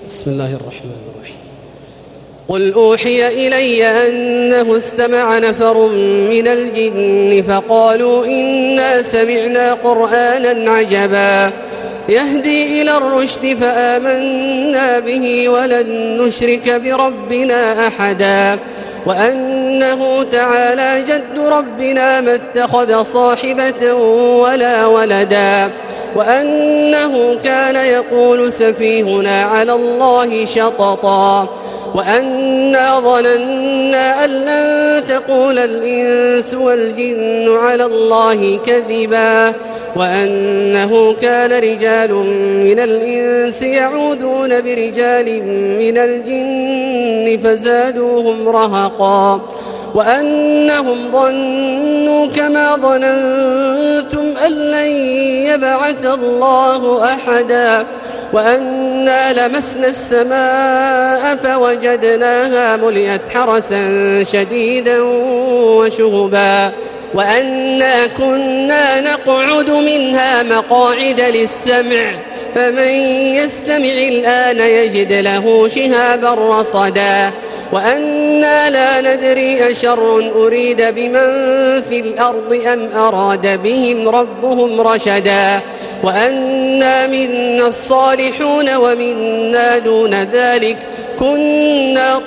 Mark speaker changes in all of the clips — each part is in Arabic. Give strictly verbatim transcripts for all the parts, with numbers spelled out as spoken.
Speaker 1: بسم الله الرحمن الرحيم. قل أوحي إلي أنه استمع نفر من الجن فقالوا إنا سمعنا قرآنا عجبا يهدي إلى الرشد فآمنا به ولن نشرك بربنا أحدا وأنه تعالى جد ربنا ما اتخذ صاحبة ولا ولدا وأنه كان يقول سفيهنا على الله شططا وأنا ظننا أن لن تقول الإنس والجن على الله كذبا وأنه كان رجال من الإنس يعوذون برجال من الجن فزادوهم رهقا وأنهم ظنوا كما ظننتم أن لن يبعث الله أحدا وأنا لمسنا السماء فوجدناها ملئت حرسا شديدا وشهبا وأنا كنا نقعد منها مقاعد للسمع فمن يستمع الآن يجد له شهابا رصدا وأنا لا ندري أشر أريد بمن في الأرض أم أراد بهم ربهم رشدا وأنا منا الصالحون ومنا دون ذلك كنا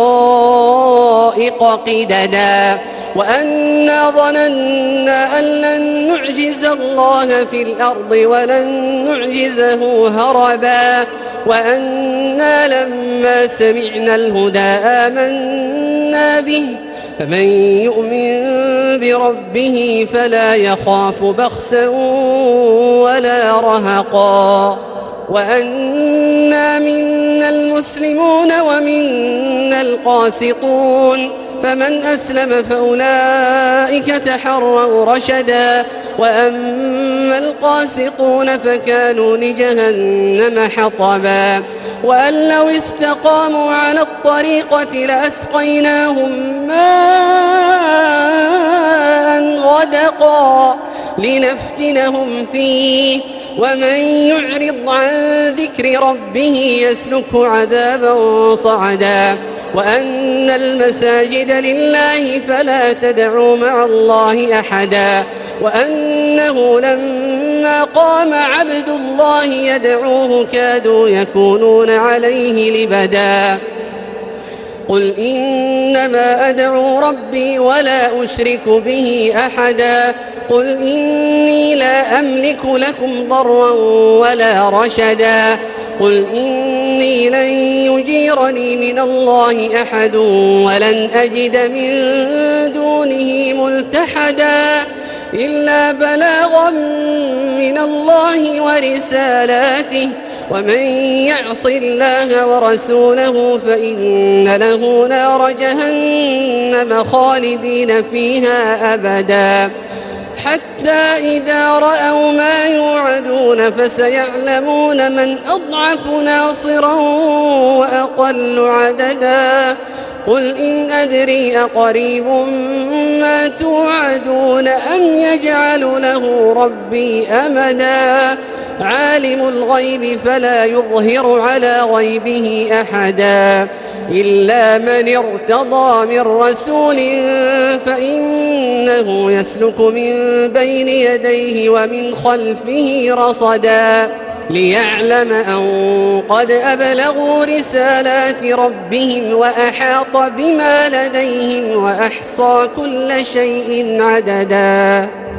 Speaker 1: طرائق قددا وأنا ظننا أن لن نعجز الله في الأرض ولن نعجزه هربا وأنا لما سمعنا الهدى آمنا به فمن يؤمن بربه فلا يخاف بخسا ولا رهقا وأنا منا المسلمون ومنا القاسطون فمن أسلم فأولئك تحروا رشدا وأما القاسطون فكانوا لجهنم حطبا وأن لو استقاموا على الطريقة لأسقيناهم ماء غدقا لنفتنهم فيه ومن يعرض عن ذكر ربه يسلكه عذابا صعدا وأن المساجد لله فلا تدعوا مع الله أحدا وأنه لما قام عبد الله يدعوه كادوا يكونون عليه لبدا قل إنما أدعو ربي ولا أشرك به أحدا قل إني لا أملك لكم ضرا ولا رشدا قل إني لن يجيرني من الله أحد ولن أجد من دونه ملتحدا إلا بلاغا من الله ورسالاته ومن يعص الله ورسوله فإن له نار جهنم خالدين فيها أبدا حتى إذا رأوا ما يوعدون فسيعلمون من أضعف ناصرا وأقل عددا قل إن أدري أقريب ما توعدون أم يجعل له ربي أمدا عالم الغيب فلا يظهر على غيبه أحدا إلا من ارتضى من رسول فإنه يسلك من بين يديه ومن خلفه رصدا ليعلم أن قد أبلغوا رسالات ربهم وأحاط بما لديهم وأحصى كل شيء عددا.